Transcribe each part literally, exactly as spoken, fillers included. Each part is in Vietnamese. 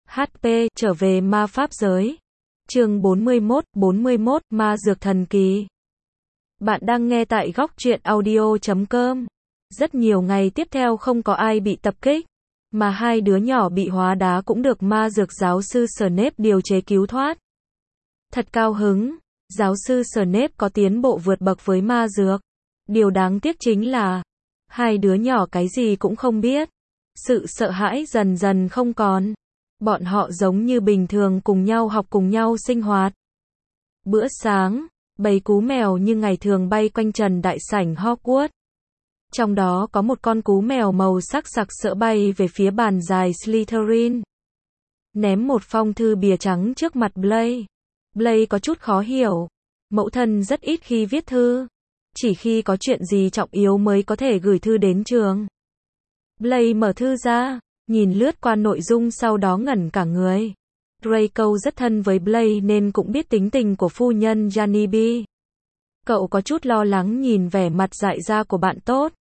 hát pê, trở về ma pháp giới. Chương bốn mươi mốt, bốn mươi mốt, ma dược thần kỳ. Bạn đang nghe tại góc truyện audio chấm com. Rất nhiều ngày tiếp theo không có ai bị tập kích, mà hai đứa nhỏ bị hóa đá cũng được ma dược giáo sư Snape điều chế cứu thoát. Thật cao hứng, giáo sư Snape có tiến bộ vượt bậc với ma dược. Điều đáng tiếc chính là, hai đứa nhỏ cái gì cũng không biết. Sự sợ hãi dần dần không còn. Bọn họ giống như bình thường cùng nhau học cùng nhau sinh hoạt. Bữa sáng, bầy cú mèo như ngày thường bay quanh trần đại sảnh Hogwarts. Trong đó có một con cú mèo màu sắc sặc sỡ bay về phía bàn dài Slytherin. Ném một phong thư bìa trắng trước mặt Blaise. Blaise có chút khó hiểu. Mẫu thân rất ít khi viết thư. Chỉ khi có chuyện gì trọng yếu mới có thể gửi thư đến trường. Blaise mở thư ra, nhìn lướt qua nội dung sau đó ngẩn cả người. Draco rất thân với Blaise nên cũng biết tính tình của phu nhân Honeybee. Cậu có chút lo lắng nhìn vẻ mặt dại ra của bạn tốt.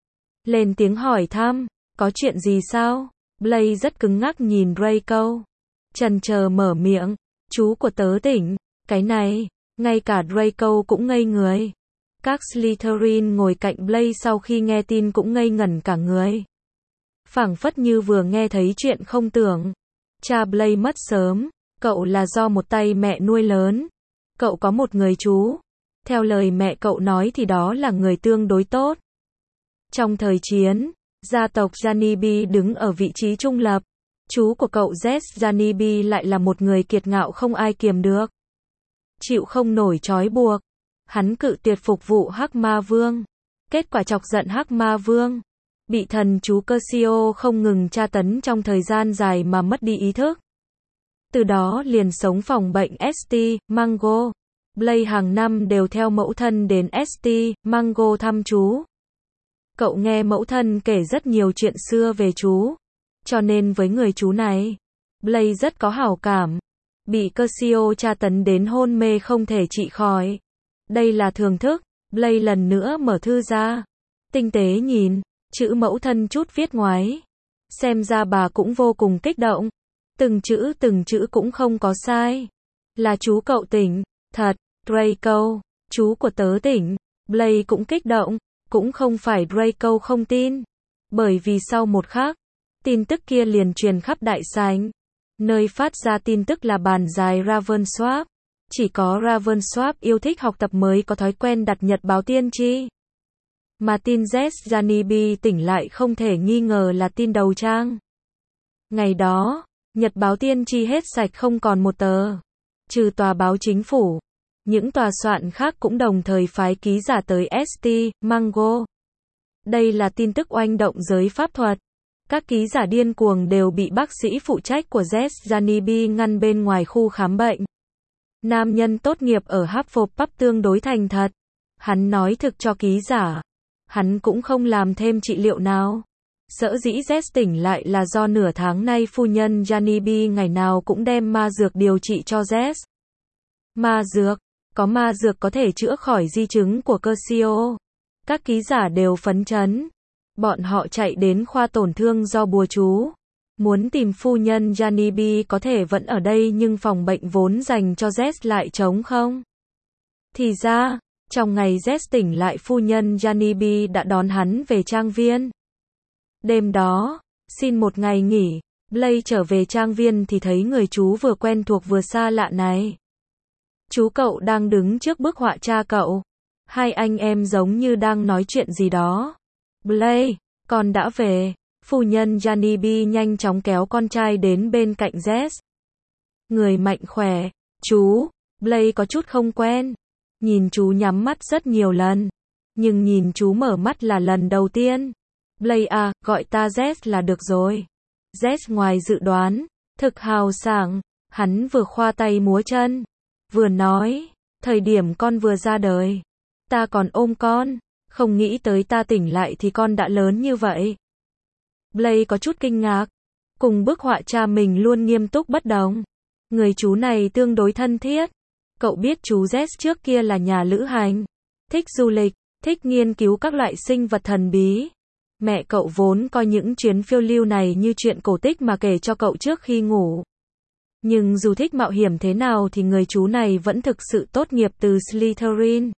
Lên tiếng hỏi thăm, có chuyện gì sao? Blaise rất cứng ngắc nhìn Draco. Chần chờ mở miệng, chú của tớ tỉnh. Cái này, ngay cả Draco cũng ngây người. Các Slytherin ngồi cạnh Blaise sau khi nghe tin cũng ngây ngẩn cả người. Phảng phất như vừa nghe thấy chuyện không tưởng. Cha Blaise mất sớm, cậu là do một tay mẹ nuôi lớn. Cậu có một người chú. Theo lời mẹ cậu nói thì đó là người tương đối tốt. Trong thời chiến, gia tộc Honeybee đứng ở vị trí trung lập. Chú của cậu Zed Honeybee lại là một người kiệt ngạo không ai kiềm được. Chịu không nổi trói buộc. Hắn cự tuyệt phục vụ Hắc Ma Vương. Kết quả chọc giận Hắc Ma Vương. Bị thần chú Curcio không ngừng tra tấn trong thời gian dài mà mất đi ý thức. Từ đó liền sống phòng bệnh ét tê, Mungo. Blaise hàng năm đều theo mẫu thân đến ét tê, Mungo thăm chú. Cậu nghe mẫu thân kể rất nhiều chuyện xưa về chú. Cho nên với người chú này, Blaise rất có hảo cảm. Bị Curcio tra tấn đến hôn mê không thể trị khỏi. Đây là thưởng thức. Blaise lần nữa mở thư ra. Tinh tế nhìn. Chữ mẫu thân chút viết ngoáy. Xem ra bà cũng vô cùng kích động. Từng chữ từng chữ cũng không có sai. Là chú cậu tỉnh. Thật, Draco. Chú của tớ tỉnh. Blaise cũng kích động. Cũng không phải Draco không tin. Bởi vì sau một khắc, tin tức kia liền truyền khắp đại sảnh. Nơi phát ra tin tức là bàn dài Ravensworth. Chỉ có Ravensworth yêu thích học tập mới có thói quen đặt nhật báo tiên tri. Mà tin Zed Honeybee tỉnh lại không thể nghi ngờ là tin đầu trang. Ngày đó, nhật báo tiên tri hết sạch không còn một tờ. Trừ tòa báo chính phủ. Những tòa soạn khác cũng đồng thời phái ký giả tới ét tê, Mungo. Đây là tin tức oanh động giới pháp thuật. Các ký giả điên cuồng đều bị bác sĩ phụ trách của Zed Honeybee ngăn bên ngoài khu khám bệnh. Nam nhân tốt nghiệp ở Hufflepuff tương đối thành thật. Hắn nói thực cho ký giả. Hắn cũng không làm thêm trị liệu nào. Sở dĩ Z tỉnh lại là do nửa tháng nay phu nhân Honeybee ngày nào cũng đem ma dược điều trị cho Z. Ma dược? Có ma dược có thể chữa khỏi di chứng của Curcio. Các ký giả đều phấn chấn. Bọn họ chạy đến khoa tổn thương do bùa chú. Muốn tìm phu nhân Honeybee có thể vẫn ở đây nhưng phòng bệnh vốn dành cho Z lại trống không. Thì ra, trong ngày Z tỉnh lại phu nhân Honeybee đã đón hắn về trang viên. Đêm đó, xin một ngày nghỉ, Blaise trở về trang viên thì thấy người chú vừa quen thuộc vừa xa lạ này. Chú cậu đang đứng trước bức họa cha cậu. Hai anh em giống như đang nói chuyện gì đó. Blaise, con đã về. Phu nhân Honeybee nhanh chóng kéo con trai đến bên cạnh Z. Người mạnh khỏe. Chú. Blaise có chút không quen. Nhìn chú nhắm mắt rất nhiều lần. Nhưng nhìn chú mở mắt là lần đầu tiên. Blaise à, gọi ta Z là được rồi. Z ngoài dự đoán. Thực hào sảng. Hắn vừa khoa tay múa chân. Vừa nói. Thời điểm con vừa ra đời. Ta còn ôm con. Không nghĩ tới ta tỉnh lại thì con đã lớn như vậy. Blaise có chút kinh ngạc. Cùng bức họa cha mình luôn nghiêm túc bất đồng. Người chú này tương đối thân thiết. Cậu biết chú Z trước kia là nhà lữ hành. Thích du lịch. Thích nghiên cứu các loại sinh vật thần bí. Mẹ cậu vốn coi những chuyến phiêu lưu này như chuyện cổ tích mà kể cho cậu trước khi ngủ. Nhưng dù thích mạo hiểm thế nào thì người chú này vẫn thực sự tốt nghiệp từ Slytherin.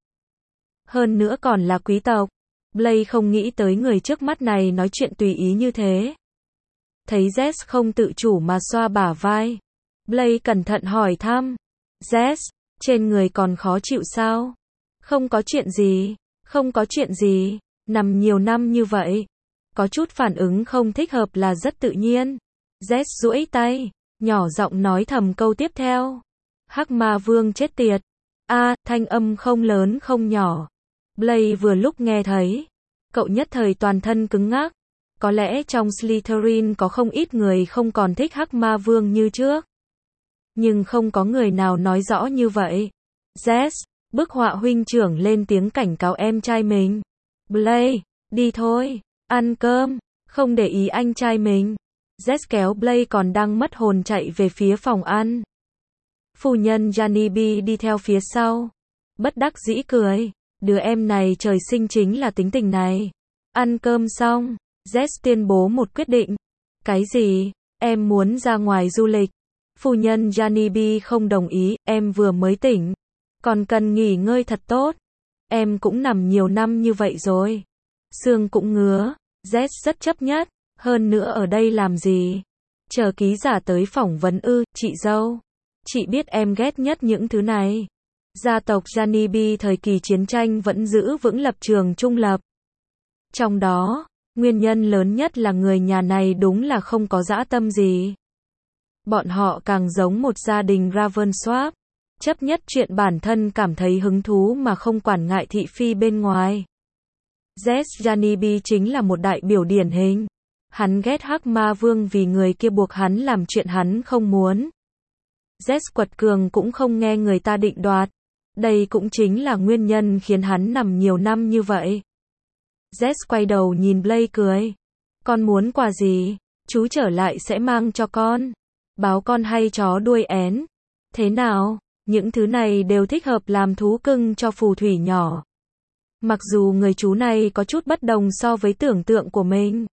Hơn nữa còn là quý tộc. Blaise không nghĩ tới người trước mắt này nói chuyện tùy ý như thế. Thấy Jess không tự chủ mà xoa bả vai. Blaise cẩn thận hỏi thăm. Jess, trên người còn khó chịu sao? Không có chuyện gì, không có chuyện gì, nằm nhiều năm như vậy. Có chút phản ứng không thích hợp là rất tự nhiên. Jess duỗi tay, nhỏ giọng nói thầm câu tiếp theo. Hắc ma vương chết tiệt. A, à, thanh âm không lớn không nhỏ. Blaise vừa lúc nghe thấy. Cậu nhất thời toàn thân cứng ngắc. Có lẽ trong Slytherin có không ít người không còn thích Hắc ma vương như trước. Nhưng không có người nào nói rõ như vậy. Jess, bức họa huynh trưởng lên tiếng cảnh cáo em trai mình. Blaise, đi thôi, ăn cơm, không để ý anh trai mình. Jess kéo Blaise còn đang mất hồn chạy về phía phòng ăn. Phu nhân Janibi đi theo phía sau. Bất đắc dĩ cười. Đứa em này trời sinh chính là tính tình này. Ăn cơm xong, Jess tuyên bố một quyết định. Cái gì? Em muốn ra ngoài du lịch. Phu nhân Janibi không đồng ý, em vừa mới tỉnh. Còn cần nghỉ ngơi thật tốt. Em cũng nằm nhiều năm như vậy rồi. Xương cũng ngứa. Jess rất chấp nhất. Hơn nữa ở đây làm gì? Chờ ký giả tới phỏng vấn ư, chị dâu. Chị biết em ghét nhất những thứ này. Gia tộc Janibi thời kỳ chiến tranh vẫn giữ vững lập trường trung lập. Trong đó, nguyên nhân lớn nhất là người nhà này đúng là không có dã tâm gì. Bọn họ càng giống một gia đình Ravensworth, chấp nhất chuyện bản thân cảm thấy hứng thú mà không quản ngại thị phi bên ngoài. Jess Janibi chính là một đại biểu điển hình. Hắn ghét Hắc ma vương vì người kia buộc hắn làm chuyện hắn không muốn. Jess quật cường cũng không nghe người ta định đoạt. Đây cũng chính là nguyên nhân khiến hắn nằm nhiều năm như vậy. Jess quay đầu nhìn Blaise cười. Con muốn quà gì? Chú trở lại sẽ mang cho con. Báo con hay chó đuôi én. Thế nào? Những thứ này đều thích hợp làm thú cưng cho phù thủy nhỏ. Mặc dù người chú này có chút bất đồng so với tưởng tượng của mình.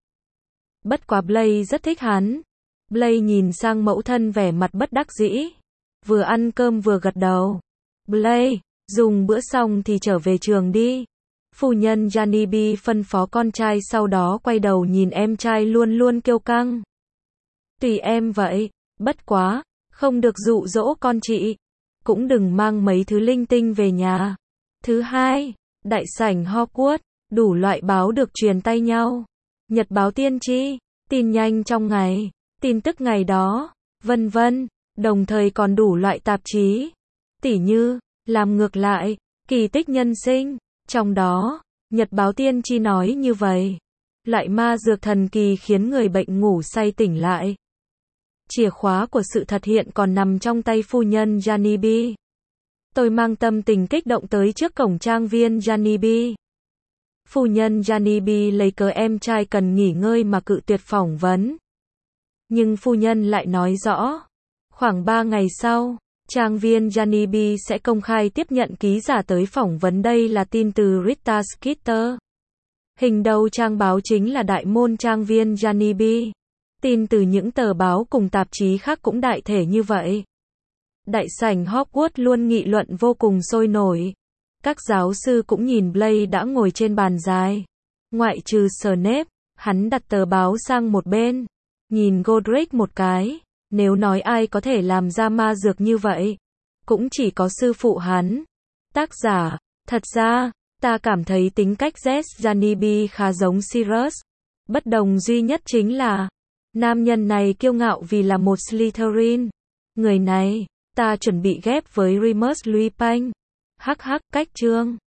Bất quá Blaise rất thích hắn. Blaise nhìn sang mẫu thân vẻ mặt bất đắc dĩ. Vừa ăn cơm vừa gật đầu. Blaise, dùng bữa xong thì trở về trường đi. Phu nhân Janibi phân phó con trai, sau đó quay đầu nhìn em trai luôn luôn kiêu căng. Tùy em vậy, bất quá, không được dụ dỗ con chị. Cũng đừng mang mấy thứ linh tinh về nhà. Thứ hai, đại sảnh Hogwarts, đủ loại báo được truyền tay nhau. Nhật báo tiên tri, tin nhanh trong ngày, tin tức ngày đó, vân vân, đồng thời còn đủ loại tạp chí. Tỉ như, làm ngược lại, kỳ tích nhân sinh, trong đó, Nhật báo tiên tri nói như vậy. Loại ma dược thần kỳ khiến người bệnh ngủ say tỉnh lại. Chìa khóa của sự thật hiện còn nằm trong tay phu nhân Janibi. Tôi mang tâm tình kích động tới trước cổng trang viên Janibi. Phu nhân Janibi lấy cớ em trai cần nghỉ ngơi mà cự tuyệt phỏng vấn. Nhưng phu nhân lại nói rõ, khoảng ba ngày sau, trang viên Janibi sẽ công khai tiếp nhận ký giả tới phỏng vấn. Đây là tin từ Rita Skeeter. Hình đầu trang báo chính là đại môn trang viên Janibi. Tin từ những tờ báo cùng tạp chí khác cũng đại thể như vậy. Đại sảnh Hogwarts luôn nghị luận vô cùng sôi nổi. Các giáo sư cũng nhìn Blaise đã ngồi trên bàn dài. Ngoại trừ Snape, hắn đặt tờ báo sang một bên. Nhìn Godric một cái. Nếu nói ai có thể làm ra ma dược như vậy, cũng chỉ có sư phụ hắn. Tác giả, thật ra, ta cảm thấy tính cách Jess Janibi khá giống Sirius. Bất đồng duy nhất chính là, nam nhân này kiêu ngạo vì là một Slytherin. Người này, ta chuẩn bị ghép với Remus Lupin. Hắc hắc, cách chương.